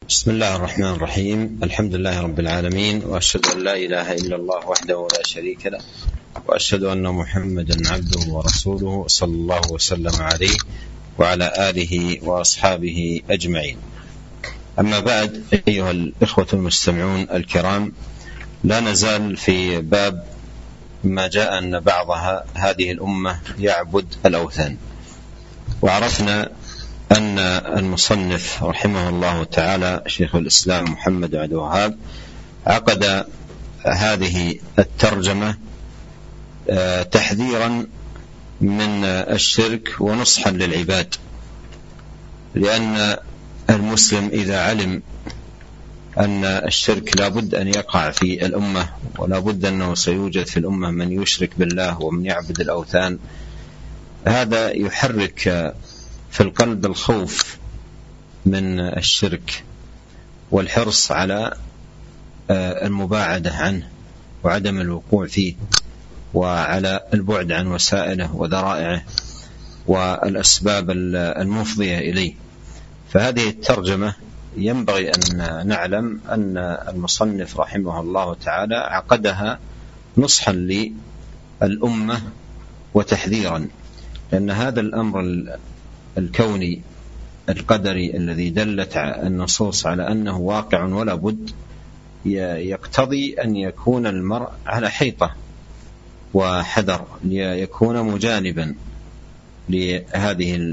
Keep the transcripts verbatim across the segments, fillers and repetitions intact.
بسم الله الرحمن الرحيم. الحمد لله رب العالمين، وأشهد أن لا إله إلا الله وحده لا شريك له، وأشهد أن محمدا عبده ورسوله صلى الله وسلم عليه وعلى آله وأصحابه أجمعين. أما بعد، أيها الإخوة المستمعون الكرام، لا نزال في باب ما جاء أن بعض هذه الأمة يعبد الأوثان، وعرفنا أن المصنف رحمه الله تعالى شيخ الإسلام محمد عبد الوهاب عقد هذه الترجمة تحذيرا من الشرك ونصحا للعباد، لأن المسلم إذا علم أن الشرك لا بد أن يقع في الأمة، ولا بد أنه سيوجد في الأمة من يشرك بالله ومن يعبد الأوثان، هذا يحرك في القلب الخوف من الشرك والحرص على المباعدة عنه وعدم الوقوع فيه، وعلى البعد عن وسائله وذرائعه والأسباب المفضية إليه. فهذه الترجمة ينبغي أن نعلم أن المصنف رحمه الله تعالى عقدها نصحا للأمة وتحذيرا، لأن هذا الأمر الكوني القدري الذي دلت النصوص على أنه واقع ولا بد يقتضي أن يكون المرء على حيطة وحذر، ليكون مجانبا لهذه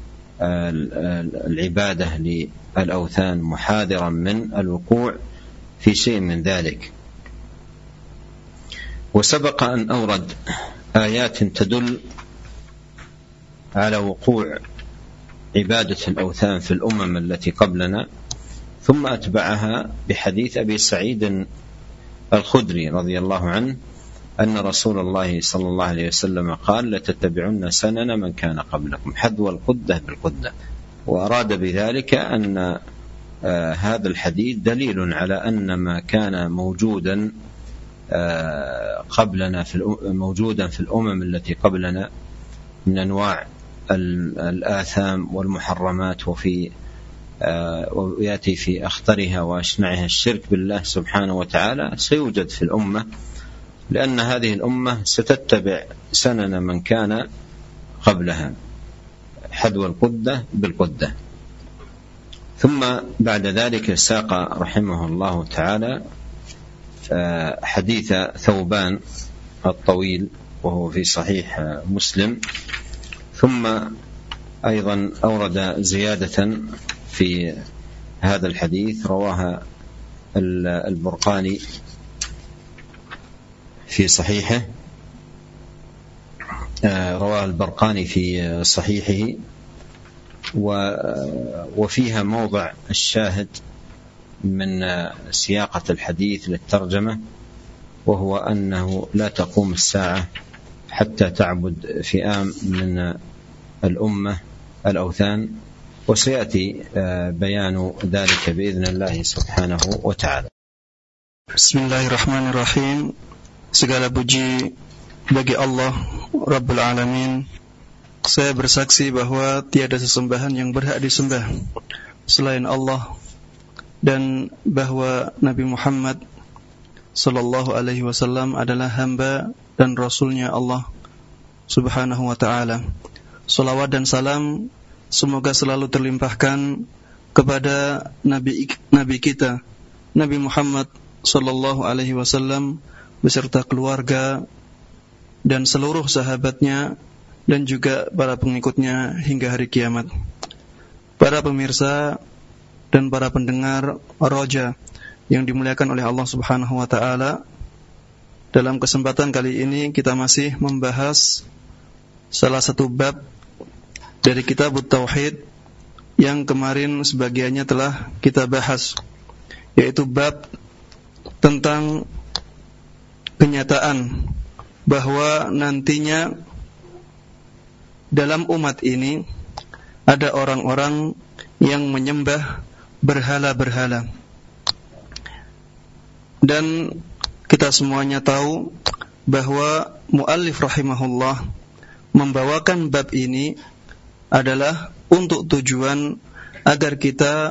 العبادة للأوثان، محاذرا من الوقوع في شيء من ذلك. وسبق أن أورد آيات تدل على وقوع عبادة الأوثان في الأمم التي قبلنا، ثم أتبعها بحديث أبي سعيد الخدري رضي الله عنه أن رسول الله صلى الله عليه وسلم قال: لتتبعن سنن من كان قبلكم حذو القدة بالقدة. وأراد بذلك أن آه هذا الحديث دليل على أن ما كان موجودا آه قبلنا في موجودا في الأمم التي قبلنا من أنواع الآثام والمحرمات، وفي ويأتي في أخطرها وأشنعها الشرك بالله سبحانه وتعالى، سيوجد في الأمة، لأن هذه الأمة ستتبع سنن من كان قبلها حذو القدة بالقدة. ثم بعد ذلك ساق رحمه الله تعالى حديث ثوبان الطويل وهو في صحيح مسلم، ثم أيضا أورد زيادة في هذا الحديث رواها البرقاني في صحيحه، رواه البرقاني في صحيحه، وفيها موضع الشاهد من سياقة الحديث للترجمة، وهو أنه لا تقوم الساعة حتى تعبد فئام من الأمة الأوثان، وسيأتي بيان ذلك بإذن الله سبحانه وتعالى. Bismillahirrahmanirrahim. Segala puji bagi Allah Rabbul Alamin. Saya bersaksi bahwa tiada sesembahan yang berhak disembah selain Allah, dan bahwa Nabi Muhammad sallallahu alaihi wasallam adalah hamba dan rasulnya Allah subhanahu wa ta'ala. Salawat dan salam semoga selalu terlimpahkan kepada Nabi Nabi kita Nabi Muhammad sallallahu alaihi wasallam beserta keluarga dan seluruh sahabatnya dan juga para pengikutnya hingga hari kiamat. Para pemirsa dan para pendengar Roja yang dimuliakan oleh Allah subhanahu wa ta'ala, dalam kesempatan kali ini kita masih membahas salah satu bab dari kitab Tauhid yang kemarin sebagiannya telah kita bahas, yaitu bab tentang kenyataan bahwa nantinya dalam umat ini ada orang-orang yang menyembah berhala-berhala. Dan kita semuanya tahu bahwa muallif rahimahullah membawakan bab ini adalah untuk tujuan agar kita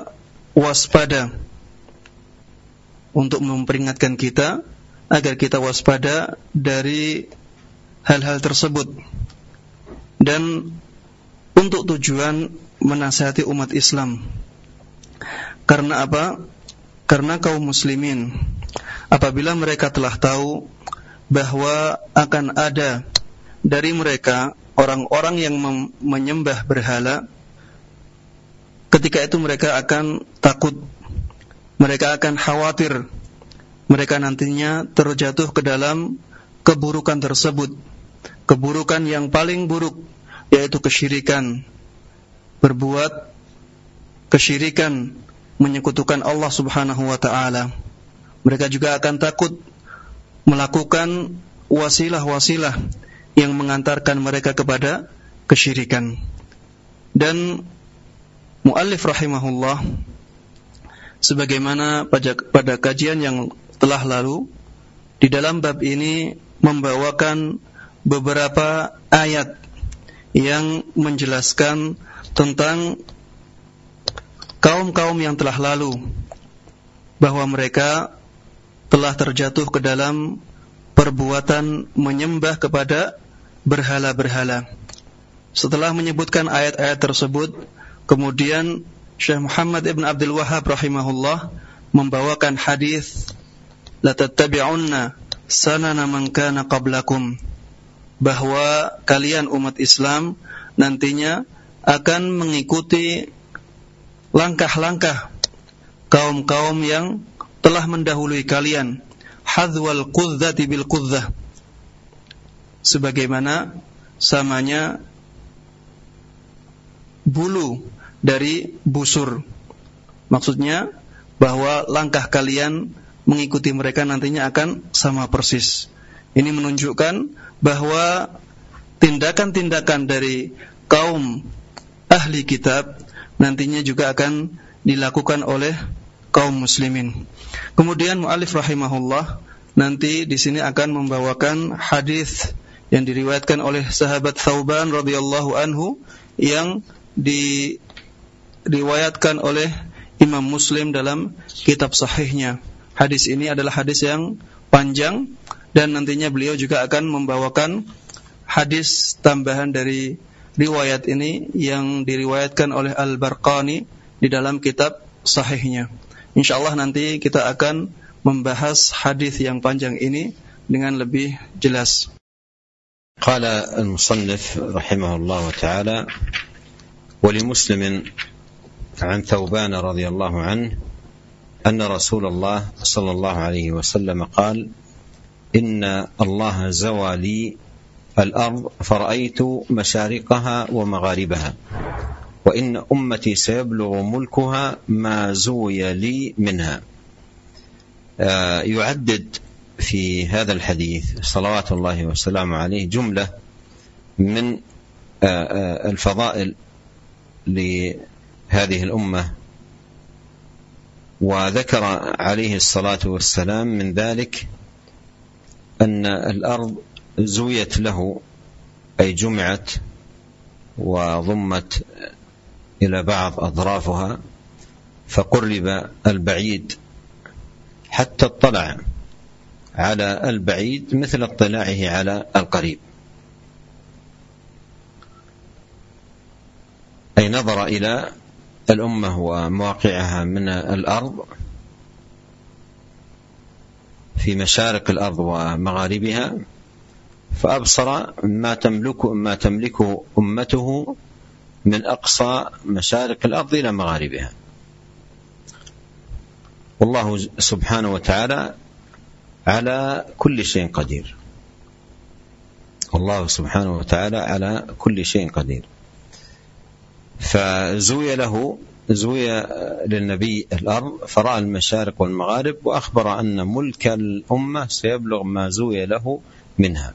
waspada, untuk memperingatkan kita agar kita waspada dari hal-hal tersebut, dan untuk tujuan menasihati umat Islam. Karena apa? Karena kaum muslimin apabila mereka telah tahu bahwa akan ada dari mereka orang-orang yang mem- menyembah berhala, ketika itu mereka akan takut, mereka akan khawatir, mereka nantinya terjatuh ke dalam keburukan tersebut, keburukan yang paling buruk, yaitu kesyirikan, berbuat kesyirikan, menyekutukan Allah Subhanahu wa ta'ala. Mereka juga akan takut melakukan wasilah-wasilah yang mengantarkan mereka kepada kesyirikan. Dan muallif rahimahullah, sebagaimana pada, pada kajian yang telah lalu, di dalam bab ini membawakan beberapa ayat yang menjelaskan tentang kaum-kaum yang telah lalu, bahwa mereka telah terjatuh ke dalam perbuatan menyembah kepada berhala-berhala. Setelah menyebutkan ayat-ayat tersebut, kemudian Syekh Muhammad ibn Abdul Wahhab rahimahullah membawakan hadis la tattabi'unna sanana man kana qablakum, bahwa kalian umat Islam nantinya akan mengikuti langkah-langkah kaum-kaum yang telah mendahului kalian, hadzwal qudzati bil qudzah, sebagaimana samanya bulu dari busur. Maksudnya bahwa langkah kalian mengikuti mereka nantinya akan sama persis. Ini menunjukkan bahwa tindakan-tindakan dari kaum ahli kitab nantinya juga akan dilakukan oleh kaum muslimin. Kemudian muallif rahimahullah nanti di sini akan membawakan hadis yang diriwayatkan oleh sahabat Thauban radhiyallahu anhu, yang diriwayatkan oleh Imam Muslim dalam kitab sahihnya. Hadis ini adalah hadis yang panjang, dan nantinya beliau juga akan membawakan hadis tambahan dari riwayat ini yang diriwayatkan oleh Al-Barqani di dalam kitab sahihnya. InsyaAllah nanti kita akan membahas hadis yang panjang ini dengan lebih jelas. Qala al-musannif rahimahullah ta'ala, ولمسلم عن ثوبان رضي الله عنه أن رسول الله صلى الله عليه وسلم قال إن الله زوى لي الأرض فرأيت مشارقها ومغاربها وإن أمتي سيبلغ ملكها ما زوي لي منها. يعدد في هذا الحديث صلوات الله وسلامه عليه جملة من الفضائل لهذه الأمة، وذكر عليه الصلاة والسلام من ذلك أن الأرض زويت له، أي جمعت وضمت إلى بعض أطرافها، فقرب البعيد حتى اطلع على البعيد مثل اطلاعه على القريب، أي نظر إلى الأمة ومواقعها من الأرض في مشارق الأرض ومغاربها، فأبصر ما تملك ما تملكه أمته من أقصى مشارق الأرض إلى مغاربها. والله سبحانه وتعالى على كل شيء قدير، والله سبحانه وتعالى على كل شيء قدير. فزوي له زوي للنبي الأرض فرأى المشارق والمغارب، وأخبر أن ملك الأمة سيبلغ ما زوي له منها،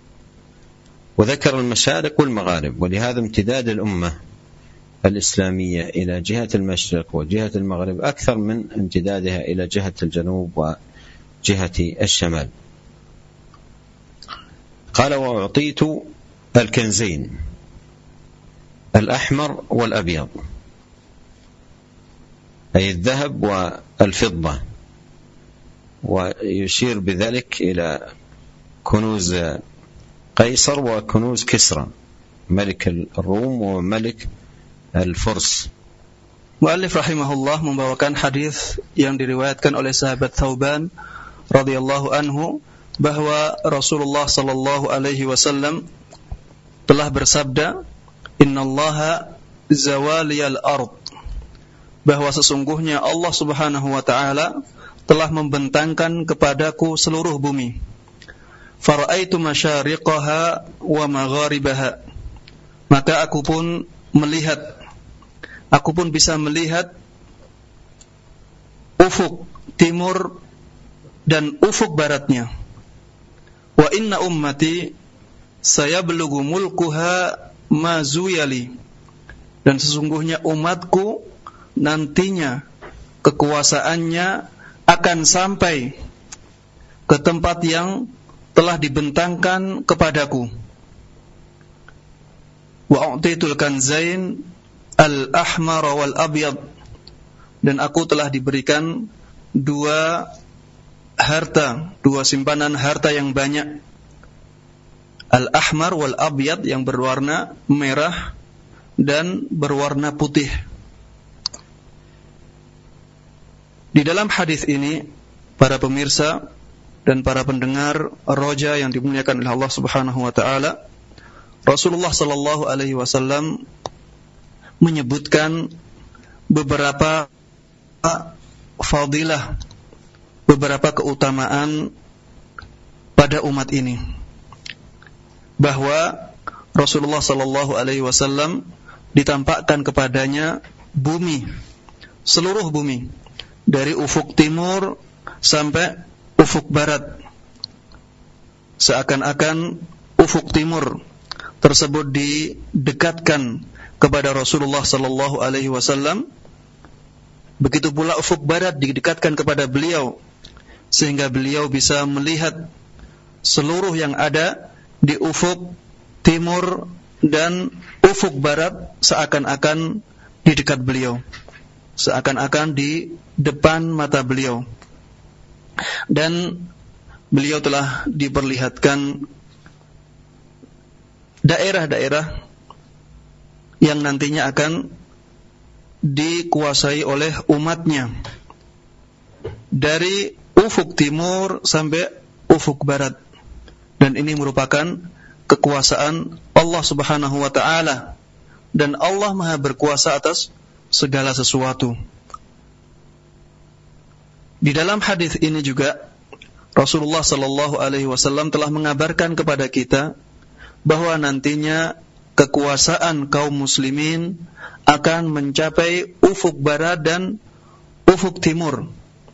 وذكر المشارق والمغارب. ولهذا امتداد الأمة الإسلامية إلى جهة المشرق وجهة المغرب أكثر من امتدادها إلى جهة الجنوب وجهة الشمال. قال: وأعطيت الكنزين الأحمر والأبيض. أي الذهب والفضة، ويشير بذلك إلى كنوز قيصر وكنوز كسرى ملك الروم وملك الفرس. Mu'allif rahimahullah membawakan hadis yang diriwayatkan oleh sahabat Thauban radhiyallahu anhu bahwa Rasulullah sallallahu alaihi wasallam telah bersabda, "Innallaha zawaliyal ard," bahwa sesungguhnya Allah Subhanahu wa taala telah membentangkan kepadaku seluruh bumi. Fara'aitu masyariqaha wa magharibaha, maka aku pun melihat, aku pun bisa melihat ufuk timur dan ufuk baratnya. Wa inna ummati sayablughu mulkuha ma zuyali, dan sesungguhnya umatku nantinya kekuasaannya akan sampai ke tempat yang telah dibentangkan kepadaku. Wa u'titul kanzain al-ahmar wal abyad, dan aku telah diberikan dua harta, dua simpanan harta yang banyak. Al-ahmar wal abyad, yang berwarna merah dan berwarna putih. Di dalam hadis ini, para pemirsa dan para pendengar roja yang dimuliakan oleh Allah Subhanahu wa taala, Rasulullah sallallahu alaihi wasallam menyebutkan beberapa fadilah, beberapa keutamaan pada umat ini, bahwa Rasulullah sallallahu alaihi wasallam ditampakkan kepadanya bumi, seluruh bumi, dari ufuk timur sampai ufuk barat. Seakan-akan ufuk timur tersebut didekatkan kepada Rasulullah sallallahu alaihi wasallam, begitu pula ufuk barat didekatkan kepada beliau, sehingga beliau bisa melihat seluruh yang ada di ufuk timur dan ufuk barat seakan-akan di dekat beliau, seakan-akan di depan mata beliau. Dan beliau telah diperlihatkan daerah-daerah yang nantinya akan dikuasai oleh umatnya, dari ufuk timur sampai ufuk barat. Dan ini merupakan kekuasaan Allah Subhanahu wa ta'ala, dan Allah Maha berkuasa atas segala sesuatu. Di dalam hadis ini juga Rasulullah sallallahu alaihi wasallam telah mengabarkan kepada kita bahwa nantinya kekuasaan kaum muslimin akan mencapai ufuk barat dan ufuk timur.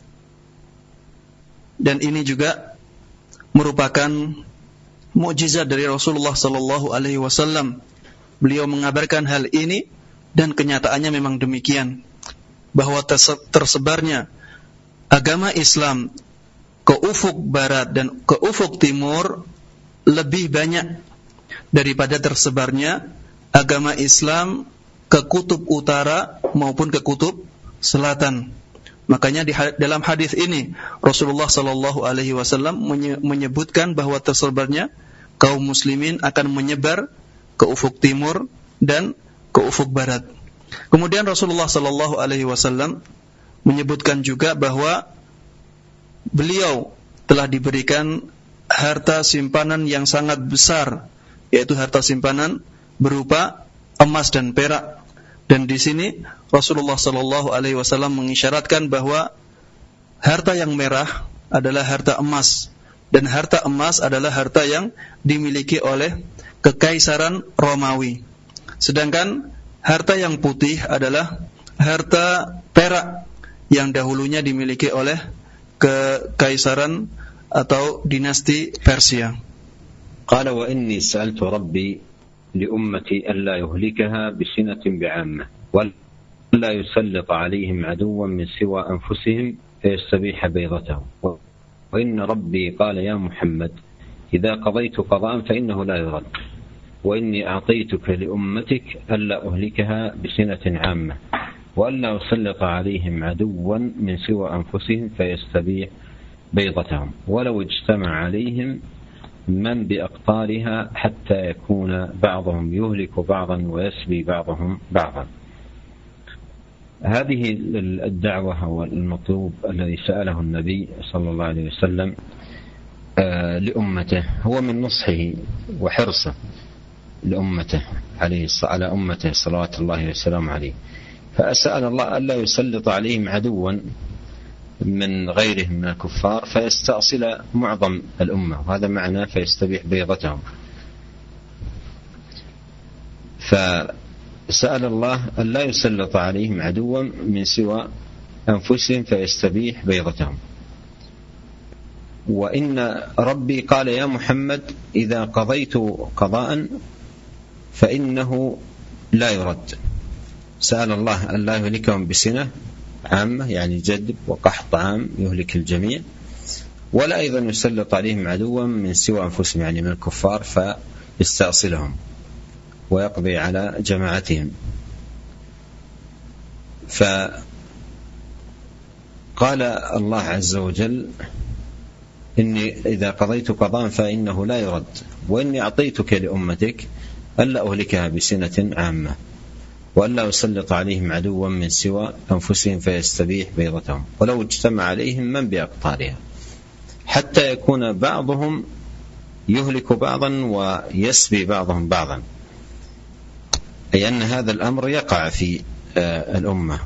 Dan ini juga merupakan mukjizat dari Rasulullah sallallahu alaihi wasallam. Beliau mengabarkan hal ini dan kenyataannya memang demikian, bahwa tersebarnya agama Islam ke ufuk barat dan ke ufuk timur lebih banyak daripada tersebarnya agama Islam ke kutub utara maupun ke kutub selatan. Makanya di dalam hadis ini Rasulullah sallallahu alaihi wasallam menyebutkan bahwa tersebarnya kaum muslimin akan menyebar ke ufuk timur dan ke ufuk barat. Kemudian Rasulullah sallallahu alaihi wasallam menyebutkan juga bahwa beliau telah diberikan harta simpanan yang sangat besar, yaitu harta simpanan berupa emas dan perak. Dan di sini Rasulullah sallallahu alaihi wasallam mengisyaratkan bahwa harta yang merah adalah harta emas, dan harta emas adalah harta yang dimiliki oleh Kekaisaran Romawi. Sedangkan harta yang putih adalah harta perak yang dahulunya dimiliki oleh Kekaisaran atau dinasti Persia. Qala wa inni sa'altu rabbi li ummati alla yuhlikaha bisinatin bi'ammah wa la yusallit 'alayhim 'aduwwan min siwa anfusihim fayastabiha baydatahu wa inna rabbi qala ya Muhammad idza qadaytu qada'an fa innahu la yurad wa inni a'taytuka li ummatik alla uhlikaha bisinatin 'ammah وألا يسلط عليهم عدوا من سوى أنفسهم فيستبيح بيضتهم ولو اجتمع عليهم من بأقطارها حتى يكون بعضهم يهلك بعضا ويسبي بعضهم بعضا. هذه الدعوة والمطلوب الذي سأله النبي صلى الله عليه وسلم لأمته هو من نصحه وحرصه لأمته عليه على أمته صلوات الله وسلامه عليه، فأسأل الله ألا يسلط عليهم عدوا من غيرهم من الكفار فيستأصل معظم الأمة، وهذا معناه فيستبيح بيضتهم. فسأل الله ألا يسلط عليهم عدوا من سوى أنفسهم فيستبيح بيضتهم. وإن ربي قال يا محمد إذا قضيت قضاء فإنه لا يرد. سأل الله أن لا يهلكهم بسنة عامة يعني جدب وقحط عام يهلك الجميع، ولا أيضا يسلط عليهم عدوا من سوى أنفسهم يعني من الكفار فيستأصلهم ويقضي على جماعتهم. فقال الله عز وجل إني إذا قضيت قضاء فإنه لا يرد، وإني أعطيتك لأمتك ألا أهلكها بسنة عامة وألا يسلط عليهم عدوا من سوى أنفسهم فيستبيح بيضتهم ولو اجتمع عليهم من بأقطارها حتى يكون بعضهم يهلك بعضا ويسبي بعضهم بعضا، أي أن هذا الأمر يقع في الأمة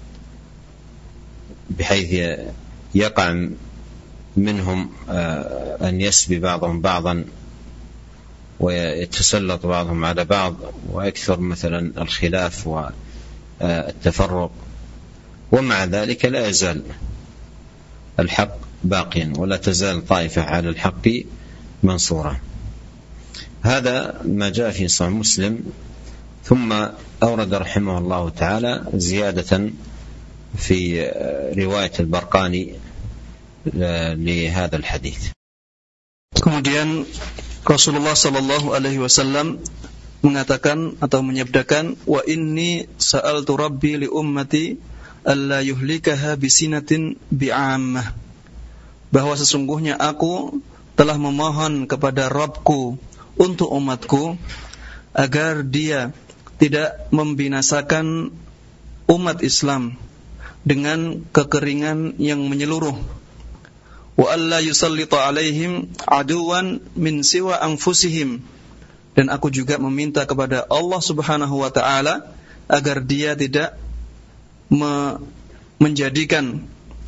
بحيث يقع منهم أن يسبي بعضهم بعضا ويتسلط بعضهم على بعض ويكثر مثلا الخلاف والتفرق، ومع ذلك لا يزال الحق باقيا ولا تزال طائفة على الحق منصورة. هذا ما جاء في صحيح مسلم. ثم أورد رحمه الله تعالى زيادة في رواية البرقاني لهذا الحديث. Kemudian Rasulullah Sallallahu Alaihi Wasallam mengatakan atau menyabdakan, wa inni sa'altu Rabbi li ummati alla yuhlikaha bisinatin bi'ammah, bahwa sesungguhnya aku telah memohon kepada Rabbku untuk umatku agar dia tidak membinasakan umat Islam dengan kekeringan yang menyeluruh. Wa alla yusallita alaihim aduwan min siwa anfusihim, dan aku juga meminta kepada Allah Subhanahu wa taala agar dia tidak me- menjadikan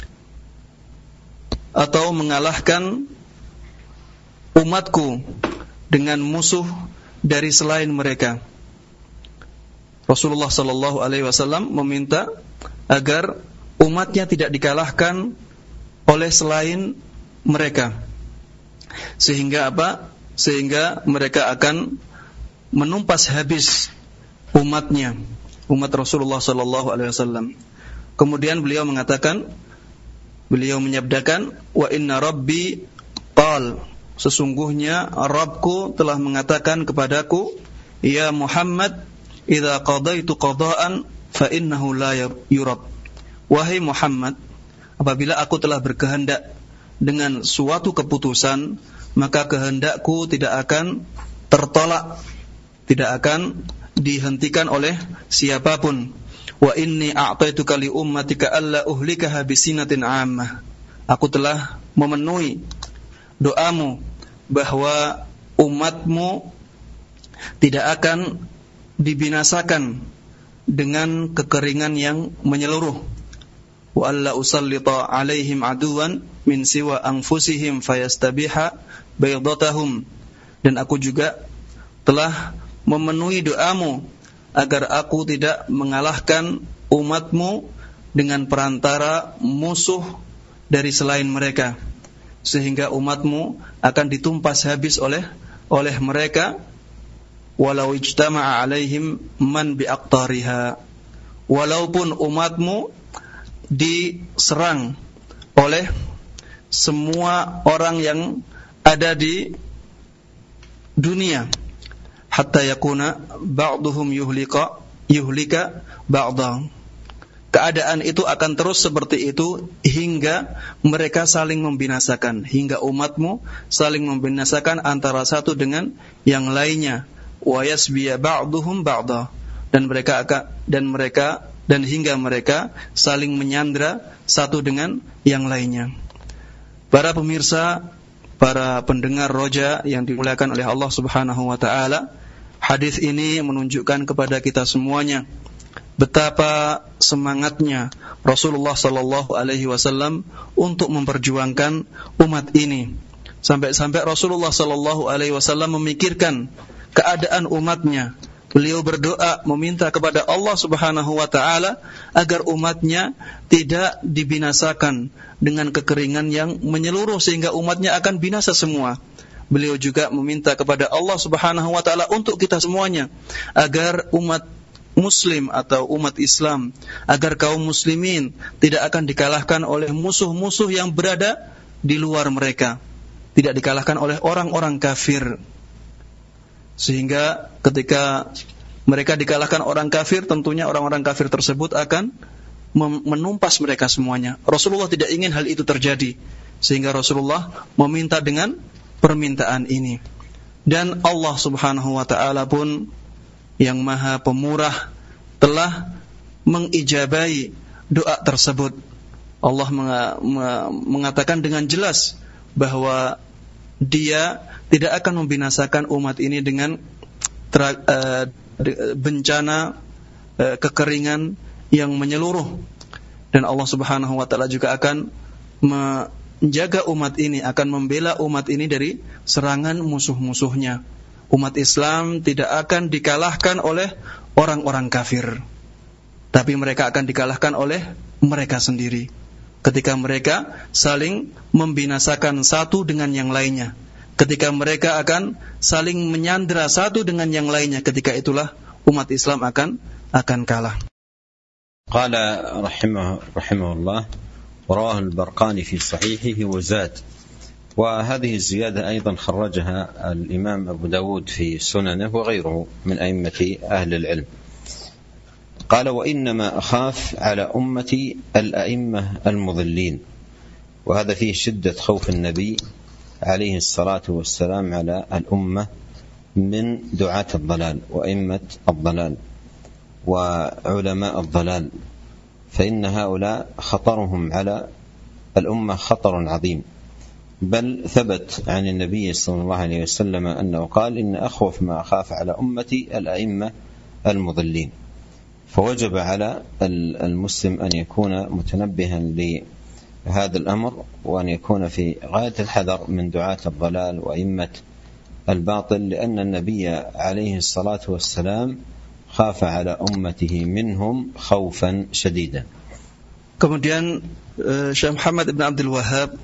atau mengalahkan umatku dengan musuh dari selain mereka. Rasulullah sallallahu alaihi wasallam meminta agar umatnya tidak dikalahkan oleh selain mereka, sehingga apa? Sehingga mereka akan menumpas habis umatnya, umat Rasulullah sallallahu alaihi wasallam. Kemudian beliau mengatakan, beliau menyabdakan, wa inna rabbi qal, sesungguhnya Rabbku telah mengatakan kepadaku, ya Muhammad, idza qadaitu qada'an fa innahu la yurad. Wahai Muhammad, apabila aku telah berkehendak dengan suatu keputusan, maka kehendakku tidak akan tertolak, tidak akan dihentikan oleh siapapun. Wa inni a'taituka li ummatika alla uhlikaha bisinatin 'ammah. Aku telah memenuhi doamu bahwa umatmu tidak akan dibinasakan dengan kekeringan yang menyeluruh. Wa alla usallita alaihim aduwan min siwa anfusihim fayastabiha baydatahum, dan aku juga telah memenuhi doamu agar aku tidak mengalahkan umatmu dengan perantara musuh dari selain mereka, sehingga umatmu akan ditumpas habis oleh oleh mereka, walau ijtama'a alaihim man biaqtariha, walaupun umatmu diserang oleh semua orang yang ada di dunia, hatta yakuna ba'duhum yuhlika yuhlika ba'dahum, keadaan itu akan terus seperti itu hingga mereka saling membinasakan, hingga umatmu saling membinasakan antara satu dengan yang lainnya. Wa yasbiya ba'duhum ba'da, dan mereka akan dan mereka dan hingga mereka saling menyandra satu dengan yang lainnya. Para pemirsa, para pendengar roja yang dimuliakan oleh Allah Subhanahu wa taala, hadis ini menunjukkan kepada kita semuanya betapa semangatnya Rasulullah sallallahu alaihi wasallam untuk memperjuangkan umat ini. Sampai-sampai Rasulullah sallallahu alaihi wasallam memikirkan keadaan umatnya. Beliau berdoa meminta kepada Allah Subhanahu wa taala agar umatnya tidak dibinasakan dengan kekeringan yang menyeluruh sehingga umatnya akan binasa semua. Beliau juga meminta kepada Allah Subhanahu wa taala untuk kita semuanya agar umat Muslim atau umat Islam, agar kaum muslimin tidak akan dikalahkan oleh musuh-musuh yang berada di luar mereka, tidak dikalahkan oleh orang-orang kafir. Sehingga ketika mereka dikalahkan orang kafir, tentunya orang-orang kafir tersebut akan menumpas mereka semuanya. Rasulullah tidak ingin hal itu terjadi, sehingga Rasulullah meminta dengan permintaan ini. Dan Allah Subhanahu wa taala pun yang Maha Pemurah telah mengijabai doa tersebut. Allah mengatakan dengan jelas bahwa Dia tidak akan membinasakan umat ini dengan tra- uh, bencana uh, kekeringan yang menyeluruh. Dan Allah Subhanahu wa taala juga akan menjaga umat ini, akan membela umat ini dari serangan musuh-musuhnya. Umat Islam tidak akan dikalahkan oleh orang-orang kafir, tapi mereka akan dikalahkan oleh mereka sendiri ketika mereka saling membinasakan satu dengan yang lainnya, ketika mereka akan saling menyandra satu dengan yang lainnya, ketika itulah umat Islam akan akan kalah. Qala rahimah rahimahullah wa rawahu al-Barqani fi sahihihi wa zad. وهذه الزيادة أيضا خرجها الإمام أبو داود في سننه وغيره من أئمة أهل العلم. قال وإنما أخاف على أمتي الأئمة المضلين، وهذا فيه شدة خوف النبي عليه الصلاة والسلام على الأمة من دعاة الضلال وأئمة الضلال وعلماء الضلال، فإن هؤلاء خطرهم على الأمة خطر عظيم. بل ثبت عن النبي صلى الله عليه وسلم أنه قال إن أخوف ما أخاف على أمتي الأئمة المضلين. فوجب على المسلم أن يكون متنبها لهذا الأمر، وأن يكون في غاية الحذر من دعاة الضلال وأئمة الباطل، لأن النبي عليه الصلاة والسلام خاف على أمته منهم خوفا شديدا. Kemudian Syekh Muhammad ibn Abdul Wahhab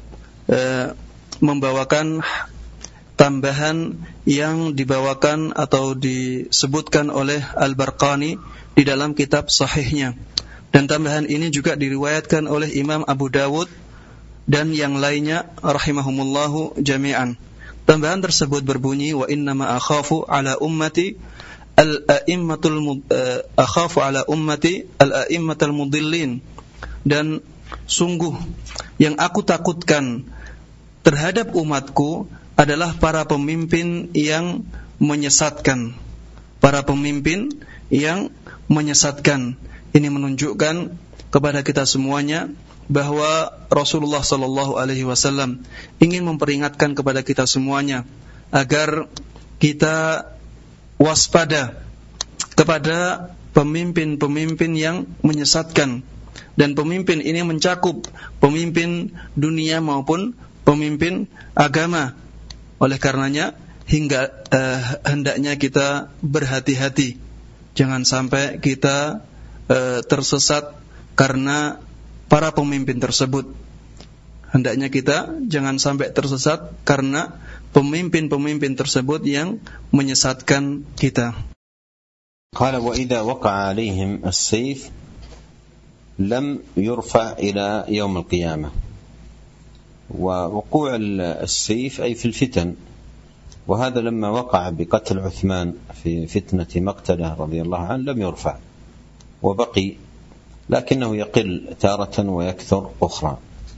membawakan tambahan yang dibawakan atau disebutkan oleh Al-Barqani di dalam kitab sahihnya, dan tambahan ini juga diriwayatkan oleh Imam Abu Dawud dan yang lainnya rahimahumullahu jami'an. Tambahan tersebut berbunyi wa innama akhafu ala ummati al-a'immatul akhafu ala ummati al-a'immatul mudillin, dan sungguh yang aku takutkan terhadap umatku adalah para pemimpin yang menyesatkan. Para pemimpin yang menyesatkan. Ini menunjukkan kepada kita semuanya bahwa Rasulullah sallallahu alaihi wasallam ingin memperingatkan kepada kita semuanya agar kita waspada kepada pemimpin-pemimpin yang menyesatkan. Dan pemimpin ini mencakup pemimpin dunia maupun pemimpin agama. Oleh karenanya hingga eh, hendaknya kita berhati-hati, jangan sampai kita eh, tersesat karena para pemimpin tersebut. Hendaknya kita jangan sampai tersesat karena pemimpin-pemimpin tersebut yang menyesatkan kita. Qala wa idza waqa'a 'alaihim as-sayf lam yurfa' ila yaum al-qiyamah. ووقوع السيف أي في الفتن، وهذا لما وقع بقتل عثمان في فتنة مقتلة رضي الله عنه لم يرفع، وبقي لكنه يقل تارة ويكثر أخرى.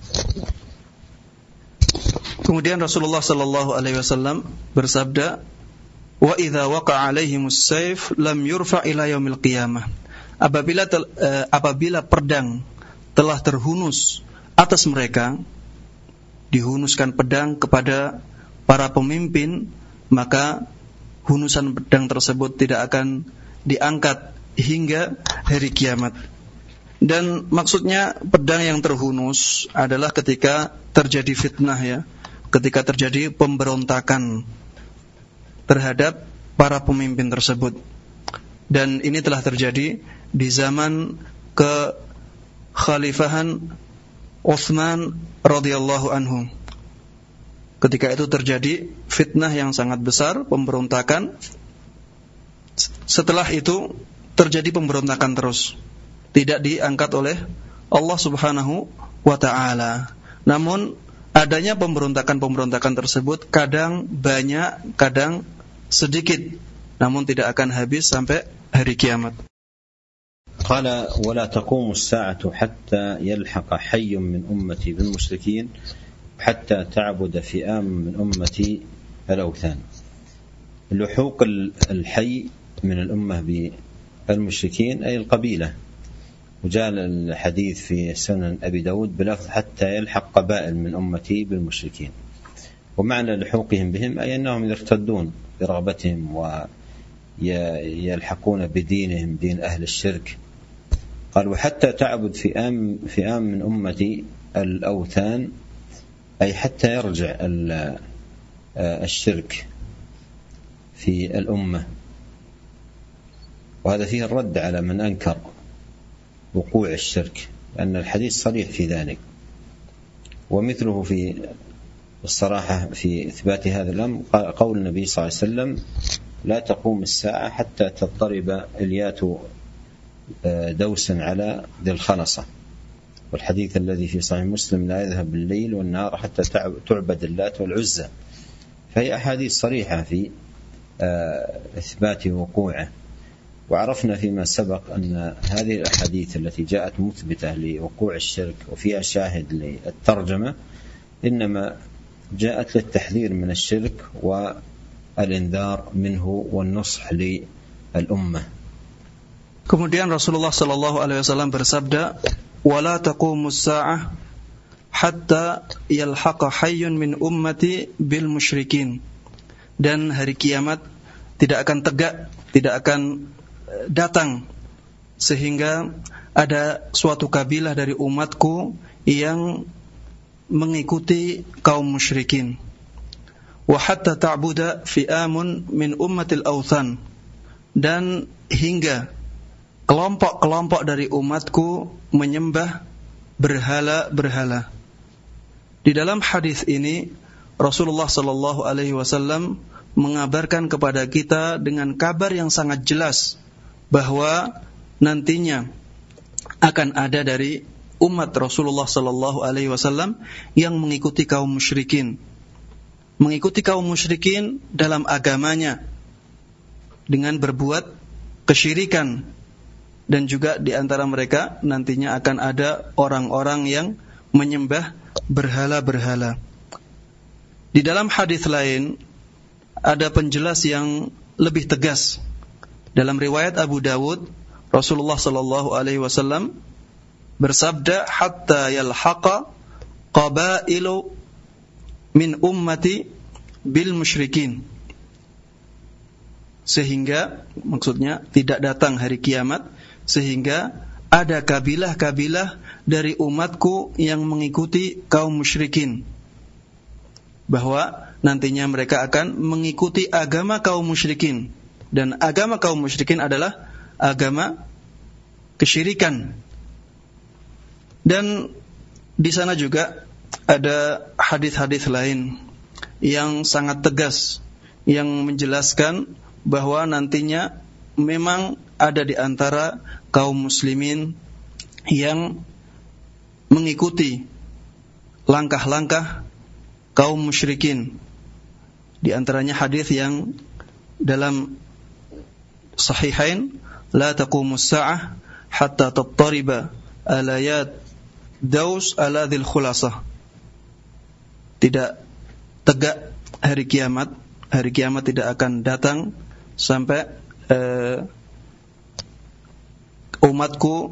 Kemudian Rasulullah sallallahu alaihi wasallam bersabda, "Wa idza waqa'a 'alaihimus sayf lam yurfa' ila yaumil qiyamah." Apabila tel, eh, apabila pedang telah terhunus atas mereka, dihunuskan pedang kepada para pemimpin, maka hunusan pedang tersebut tidak akan diangkat hingga hari kiamat. Dan maksudnya pedang yang terhunus adalah ketika terjadi fitnah, ya, ketika terjadi pemberontakan terhadap para pemimpin tersebut. Dan ini telah terjadi di zaman kekhalifahan Utsman radhiyallahu anhu. Ketika itu terjadi fitnah yang sangat besar, pemberontakan. Setelah itu terjadi pemberontakan terus, tidak diangkat oleh Allah Subhanahu wa ta'ala. Namun adanya pemberontakan-pemberontakan tersebut kadang banyak, kadang sedikit, namun tidak akan habis sampai hari kiamat. Qala wa la taqumu as-sa'atu hatta yalhaqa hayyun min ummati bil musyrikin hatta ta'budu fi'am min ummati al-awthan. لحوق الحي من الأمة بالمشركين أي القبيلة. وجاء الحديث في سنن أبي داود بلفظ حتى يلحق قبائل من أمتي بالمشركين. ومعنى لحوقهم بهم أي أنهم يرتدون برغبتهم ويلحقون بدينهم دين أهل الشرك. قال وحتى تعبد فئام فئام من أمتي الأوثان أي حتى يرجع الشرك في الأمة. وهذا فيه الرد على من أنكر وقوع الشرك، لأن الحديث صريح في ذلك. ومثله في الصراحة في إثبات هذا الأمر قول النبي صلى الله عليه وسلم لا تقوم الساعة حتى تضطرب إليات دوس على ذي الخلصة. والحديث الذي في صحيح مسلم لا يذهب الليل والنهار حتى تعبد اللات والعزى. فهي أحاديث صريحة في إثبات وقوعه. وعرفنا فيما سبق أن هذه الأحاديث التي جاءت مثبتة لوقوع الشرك وفيها شاهد للترجمة إنما جاءت للتحذير من الشرك والإنذار منه والنصح للأمة. Kemudian Rasulullah sallallahu alaihi wasallam bersabda, "Wala taqumus sa'ah hatta yalhaqa hayyun min ummati bil musyrikin." Dan hari kiamat tidak akan tegak, tidak akan datang sehingga ada suatu kabilah dari umatku yang mengikuti kaum musyrikin. Wa hatta ta'buda fi'amun min ummatil awthan. Dan hingga kelompok-kelompok dari umatku menyembah berhala-berhala. Di dalam hadis ini Rasulullah sallallahu alaihi wasallam mengabarkan kepada kita dengan kabar yang sangat jelas bahwa nantinya akan ada dari umat Rasulullah sallallahu alaihi wasallam yang mengikuti kaum musyrikin. Mengikuti kaum musyrikin dalam agamanya dengan berbuat kesyirikan, dan juga di antara mereka nantinya akan ada orang-orang yang menyembah berhala-berhala. Di dalam hadis lain ada penjelas yang lebih tegas. Dalam riwayat Abu Dawud, Rasulullah sallallahu alaihi wasallam bersabda, "Hatta yalhaqa qabailu min ummati bil musyrikin." Sehingga maksudnya tidak datang hari kiamat sehingga ada kabilah-kabilah dari umatku yang mengikuti kaum musyrikin. Bahwa nantinya mereka akan mengikuti agama kaum musyrikin. Dan agama kaum musyrikin adalah agama kesyirikan. Dan di sana juga ada hadis-hadis lain yang sangat tegas yang menjelaskan bahwa nantinya memang ada di antara kaum muslimin yang mengikuti langkah-langkah kaum musyrikin. Di antaranya hadis yang dalam Sahihain, la taqumus sa'ah hatta tattariba alayat daus ala dhil khulasah. Tidak tegak hari kiamat, hari kiamat tidak akan datang sampai uh, umatku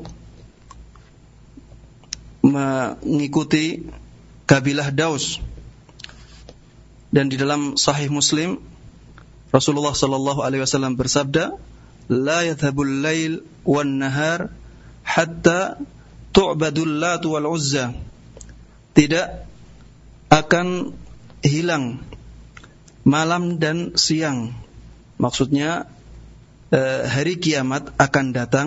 mengikuti kabilah Daus. Dan di dalam Sahih Muslim Rasulullah sallallahu alaihi wasallam bersabda, la yadhhabul lail wan nahar hatta tu'badul lat wal uzza. Tidak akan hilang malam dan siang. Maksudnya eh, hari kiamat akan datang.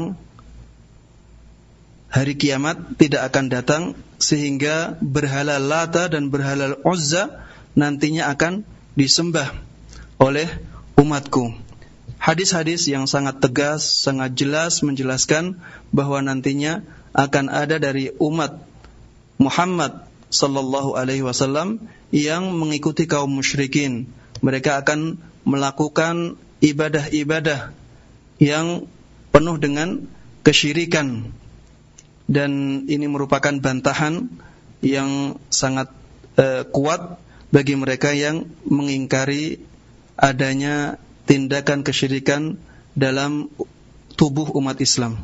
Hari kiamat tidak akan datang sehingga berhala Lata dan berhala Uzza nantinya akan disembah oleh umatku. Hadis-hadis yang sangat tegas, sangat jelas menjelaskan bahwa nantinya akan ada dari umat Muhammad sallallahu alaihi wasallam yang mengikuti kaum musyrikin. Mereka akan melakukan ibadah-ibadah yang penuh dengan kesyirikan. Dan ini merupakan bantahan yang sangat uh, kuat bagi mereka yang mengingkari adanya tindakan kesyirikan dalam tubuh umat Islam.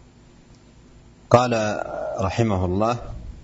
Qala rahimahullah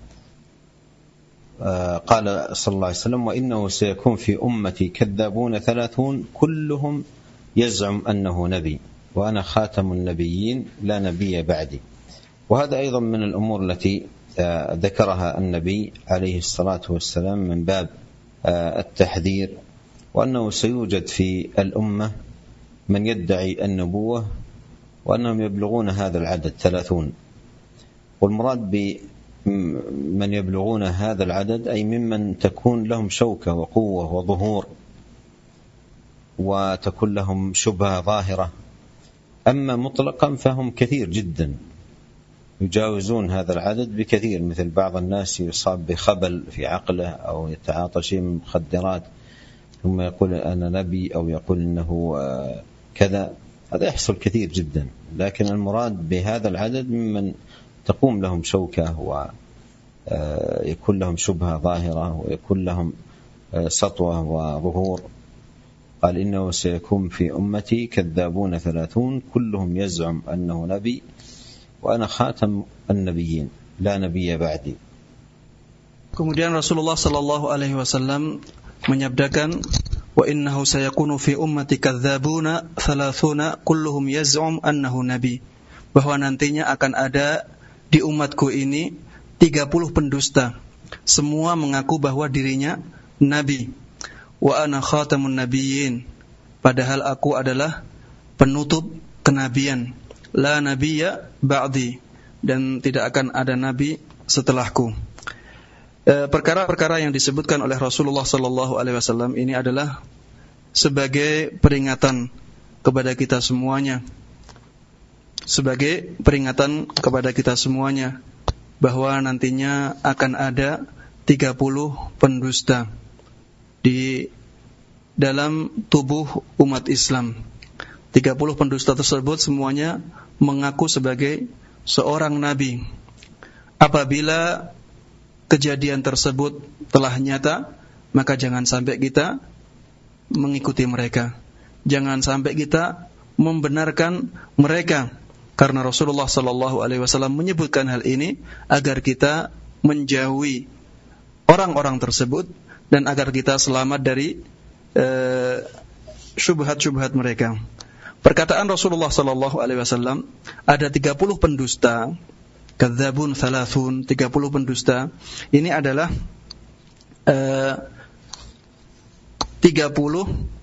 qala sallallahu alaihi wasallam wa innahu sayakun fi ummati kadzabun thalathun kulluhum yaz'um annahu nabi wa ana khatamun nabiyyin la nabiyya ba'di. وهذا أيضا من الأمور التي ذكرها النبي عليه الصلاة والسلام من باب التحذير وأنه سيوجد في الأمة من يدعي النبوة وأنهم يبلغون هذا العدد ثلاثون. والمراد بمن يبلغون هذا العدد أي ممن تكون لهم شوكة وقوة وظهور وتكون لهم شبهة ظاهرة. أما مطلقا فهم كثير جدا يجاوزون هذا العدد بكثير، مثل بعض الناس يصاب بخبل في عقله أو يتعاطى شيء من المخدرات ثم يقول أنا نبي أو يقول إنه كذا. هذا يحصل كثير جدا، لكن المراد بهذا العدد ممن تقوم لهم شوكة ويكون لهم شبهة ظاهرة ويكون لهم سطوة وظهور. قال إنه سيكون في أمتي كذابون ثلاثون كلهم يزعم أنه نبي وأنا خاتم النبيين لا نبي بعدي. Kemudian Rasulullah sallallahu alaihi wasallam menyabdakan, wa innahu sayakunu fi ummati kadzabuna thalathuna kulluhum yaz'um annahu nabi, bahwa nantinya akan ada di umatku ini tiga puluh pendusta, semua mengaku bahwa dirinya nabi. Wa ana khatamun nabiyyin, padahal aku adalah penutup kenabian. La nabiyya ba'di, dan tidak akan ada nabi setelahku. E, perkara-perkara yang disebutkan oleh Rasulullah sallallahu alaihi wasallam ini adalah sebagai peringatan kepada kita semuanya. Sebagai peringatan kepada kita semuanya bahwa nantinya akan ada tiga puluh pendusta di dalam tubuh umat Islam. tiga puluh pendusta tersebut semuanya mengaku sebagai seorang nabi. Apabila kejadian tersebut telah nyata, maka jangan sampai kita mengikuti mereka. Jangan sampai kita membenarkan mereka, karena Rasulullah sallallahu alaihi wasallam menyebutkan hal ini agar kita menjauhi orang-orang tersebut dan agar kita selamat dari uh, syubhat-syubhat mereka. Perkataan Rasulullah sallallahu alaihi wasallam ada tiga puluh pendusta, kadzabun thalathun, tiga puluh pendusta. Ini adalah uh, tiga puluh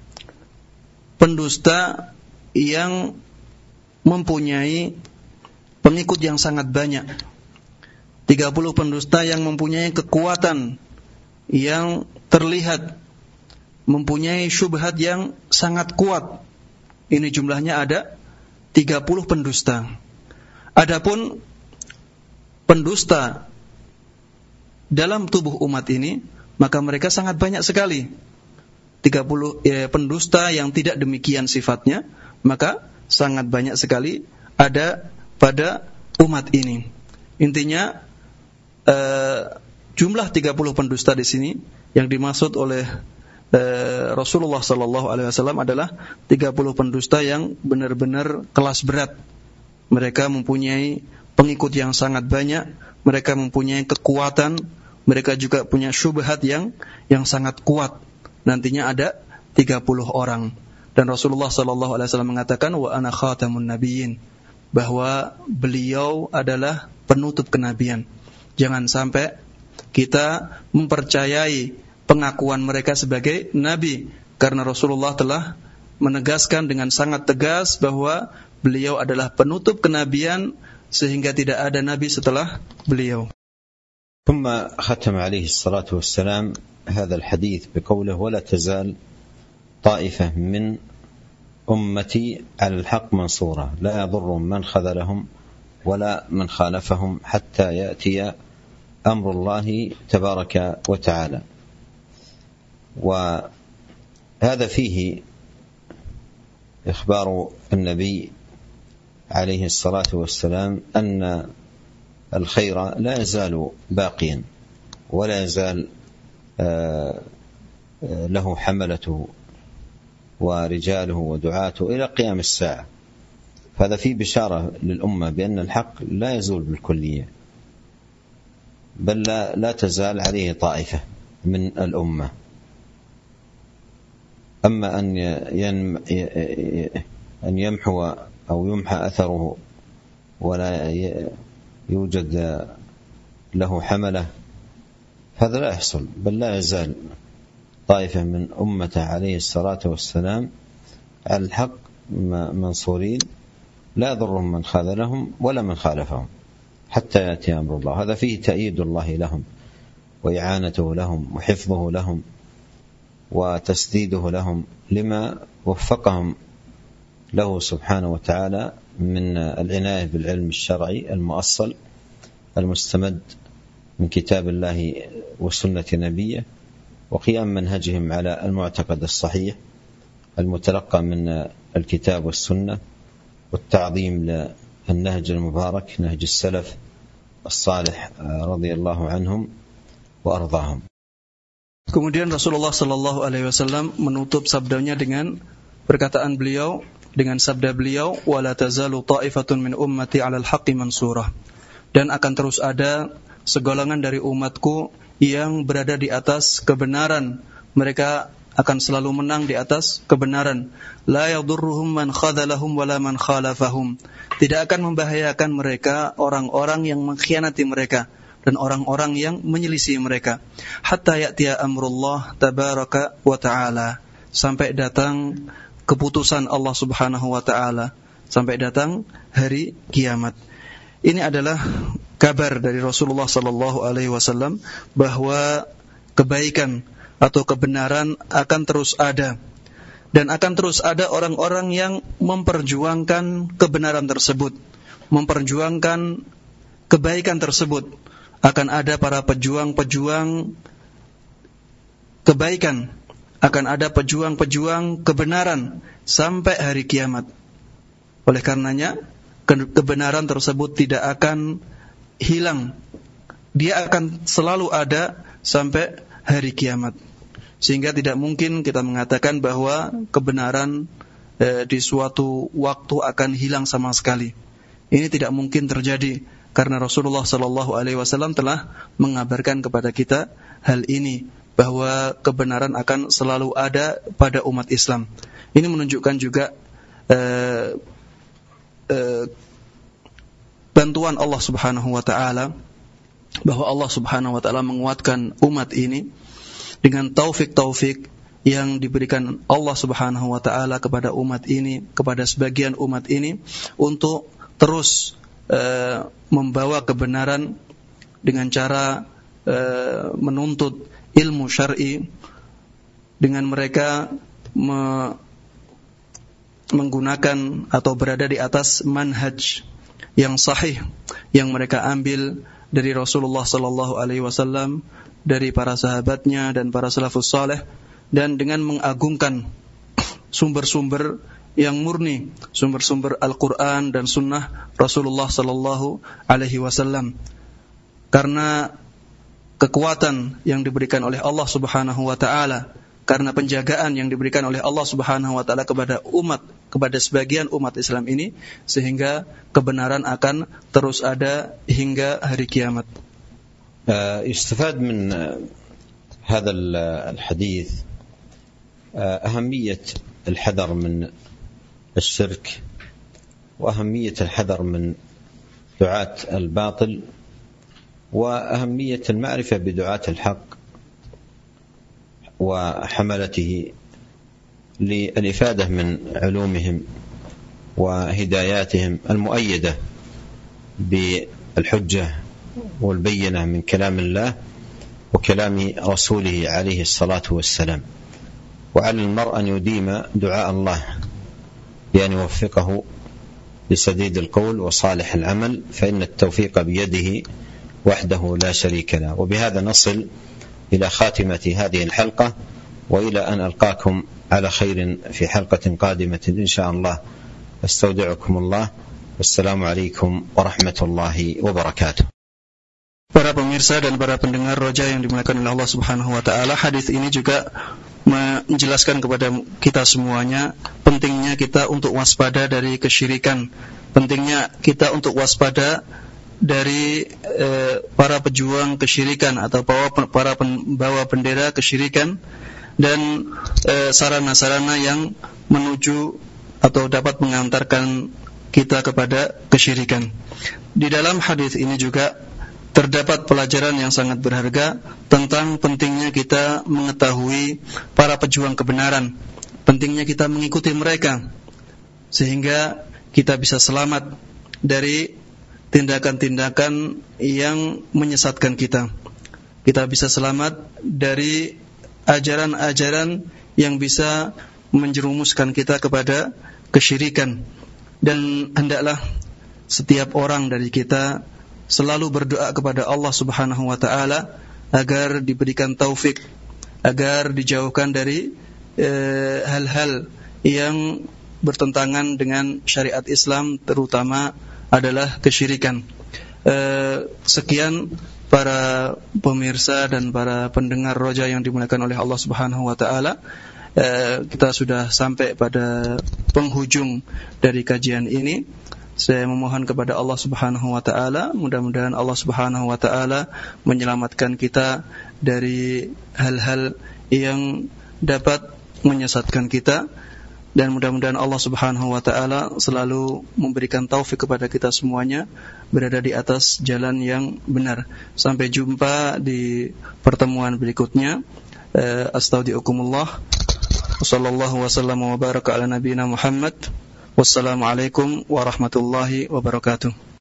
pendusta yang mempunyai pengikut yang sangat banyak. tiga puluh pendusta yang mempunyai kekuatan yang terlihat, mempunyai syubhat yang sangat kuat. Ini jumlahnya ada tiga puluh pendusta. Adapun pendusta dalam tubuh umat ini, maka mereka sangat banyak sekali. tiga puluh eh, pendusta yang tidak demikian sifatnya, maka sangat banyak sekali ada pada umat ini. Intinya uh, jumlah tiga puluh pendusta di sini yang dimaksud oleh uh, Rasulullah sallallahu alaihi wasallam adalah tiga puluh pendusta yang benar-benar kelas berat. Mereka mempunyai pengikut yang sangat banyak, mereka mempunyai kekuatan, mereka juga punya syubhat yang yang sangat kuat. Nantinya ada tiga puluh orang. Dan Rasulullah sallallahu alaihi wasallam mengatakan wa ana khatamun nabiyyin, bahwa beliau adalah penutup kenabian. Jangan sampai kita mempercayai pengakuan mereka sebagai nabi, karena Rasulullah telah menegaskan dengan sangat tegas bahwa beliau adalah penutup kenabian, sehingga tidak ada nabi setelah beliau. ثم ختم عليه الصلاة والسلام هذا الحديث بقوله ولا تزال طائفة من أمتي على الحق منصورة لا يضر من خذلهم ولا من خالفهم حتى يأتي أمر الله تبارك وتعالى. وهذا فيه إخبار النبي عليه الصلاة والسلام أن الخير لا يزال باقيا ولا يزال له حملته ورجاله ودعاته إلى قيام الساعة. فهذا فيه بشارة للأمة بأن الحق لا يزول بالكلية، بل لا, لا تزال عليه طائفة من الأمة. أما أن أن يمحو أو يمحى أثره ولا يوجد له حملة، هذا لا يحصل، بل لا يزال طائفة من أمته عليه الصلاة والسلام على الحق منصورين لا يضرهم من خذلهم ولا من خالفهم حتى يأتي أمر الله. هذا فيه تأييد الله لهم وإعانته لهم وحفظه لهم وتسديده لهم لما وفقهم له سبحانه وتعالى من العناية بالعلم الشرعي المؤصل المستمد من كتاب الله وسنة نبيه، وقيام منهجهم على المعتقد الصحيح المتلقى من الكتاب والسنة، والتعظيم للنهج المبارك نهج السلف الصالح رضي الله عنهم وأرضاهم. Kemudian Rasulullah sallallahu alaihi wasallam menutup sabdanya dengan perkataan beliau, dengan sabda beliau, wala tazalu ta'ifatun min ummati 'alal haqqi mansurah. Dan akan terus ada segolongan dari umatku yang berada di atas kebenaran. Mereka akan selalu menang di atas kebenaran. La yadurruhum man khadhalahum wala man khalafahum. Tidak akan membahayakan mereka orang-orang yang mengkhianati mereka dan orang-orang yang menyelisih mereka. Hatta ya'tiya amrullah tabaraka wa ta'ala. Sampai datang keputusan Allah Subhanahu wa ta'ala, sampai datang hari kiamat. Ini adalah kabar dari Rasulullah sallallahu alaihi wasallam bahwa kebaikan atau kebenaran akan terus ada, dan akan terus ada orang-orang yang memperjuangkan kebenaran tersebut, memperjuangkan kebaikan tersebut. Akan ada para pejuang-pejuang kebaikan, akan ada pejuang-pejuang kebenaran sampai hari kiamat. Oleh karenanya kebenaran tersebut tidak akan hilang, dia akan selalu ada sampai hari kiamat. Sehingga tidak mungkin kita mengatakan bahwa kebenaran eh, di suatu waktu akan hilang sama sekali. Ini tidak mungkin terjadi, karena Rasulullah sallallahu alaihi wasallam telah mengabarkan kepada kita hal ini, bahwa kebenaran akan selalu ada pada umat Islam. Ini menunjukkan juga eh, eh, bantuan Allah Subhanahu wa ta'ala, bahwa Allah Subhanahu wa ta'ala menguatkan umat ini dengan taufik-taufik yang diberikan Allah Subhanahu wa ta'ala kepada umat ini, kepada sebagian umat ini, untuk terus uh, membawa kebenaran dengan cara uh, menuntut ilmu syar'i, dengan mereka me- menggunakan atau berada di atas manhaj yang sahih yang mereka ambil dari Rasulullah sallallahu alaihi wasallam, dari para sahabatnya dan para salafus saleh, dan dengan mengagungkan sumber-sumber yang murni, sumber-sumber Al-Quran dan Sunnah Rasulullah Sallallahu Alaihi Wasallam. Karena kekuatan yang diberikan oleh Allah Subhanahu Wa Taala, karena penjagaan yang diberikan oleh Allah Subhanahu Wa Taala kepada umat, kepada sebagian umat Islam ini, sehingga kebenaran akan terus ada hingga hari kiamat. يستفاد من هذا الحديث أهمية الحذر من الشرك وأهمية الحذر من دعاة الباطل وأهمية المعرفة بدعاة الحق وحملته للإفادة من علومهم وهداياتهم المؤيدة بالحجة والبينة من كلام الله وكلام رسوله عليه الصلاة والسلام. وعلى المرء أن يديم دعاء الله بأن يوفقه لسديد القول وصالح العمل، فإن التوفيق بيده وحده لا شريك له. وبهذا نصل إلى خاتمة هذه الحلقة، وإلى أن ألقاكم على خير في حلقة قادمة إن شاء الله. أستودعكم الله، والسلام عليكم ورحمة الله وبركاته. Para pemirsa dan para pendengar Roja yang dimuliakan oleh Allah Subhanahu Wa Taala, hadis ini juga menjelaskan kepada kita semuanya pentingnya kita untuk waspada dari kesyirikan, pentingnya kita untuk waspada dari eh, para pejuang kesyirikan atau para pembawa bendera kesyirikan dan eh, sarana-sarana yang menuju atau dapat mengantarkan kita kepada kesyirikan. Di dalam hadis ini juga terdapat pelajaran yang sangat berharga tentang pentingnya kita mengetahui para pejuang kebenaran, pentingnya kita mengikuti mereka sehingga kita bisa selamat dari tindakan-tindakan yang menyesatkan kita. Kita bisa selamat dari ajaran-ajaran yang bisa menjerumuskan kita kepada kesyirikan. Dan hendaklah setiap orang dari kita selalu berdoa kepada Allah Subhanahu Wa Taala agar diberikan taufik, agar dijauhkan dari eh, hal-hal yang bertentangan dengan syariat Islam, terutama adalah kesyirikan. Eh, sekian para pemirsa dan para pendengar Roja yang dimuliakan oleh Allah Subhanahu Wa Taala. Eh, kita sudah sampai pada penghujung dari kajian ini. Saya memohon kepada Allah Subhanahu Wa Taala, mudah-mudahan Allah Subhanahu Wa Taala menyelamatkan kita dari hal-hal yang dapat menyesatkan kita, dan mudah-mudahan Allah Subhanahu Wa Taala selalu memberikan taufik kepada kita semuanya berada di atas jalan yang benar. Sampai jumpa di pertemuan berikutnya. Astaudiukumullah. Wassallallahu wasallam wa baraka ala nabiyina Muhammad. Wassalamualaikum warahmatullahi wabarakatuh.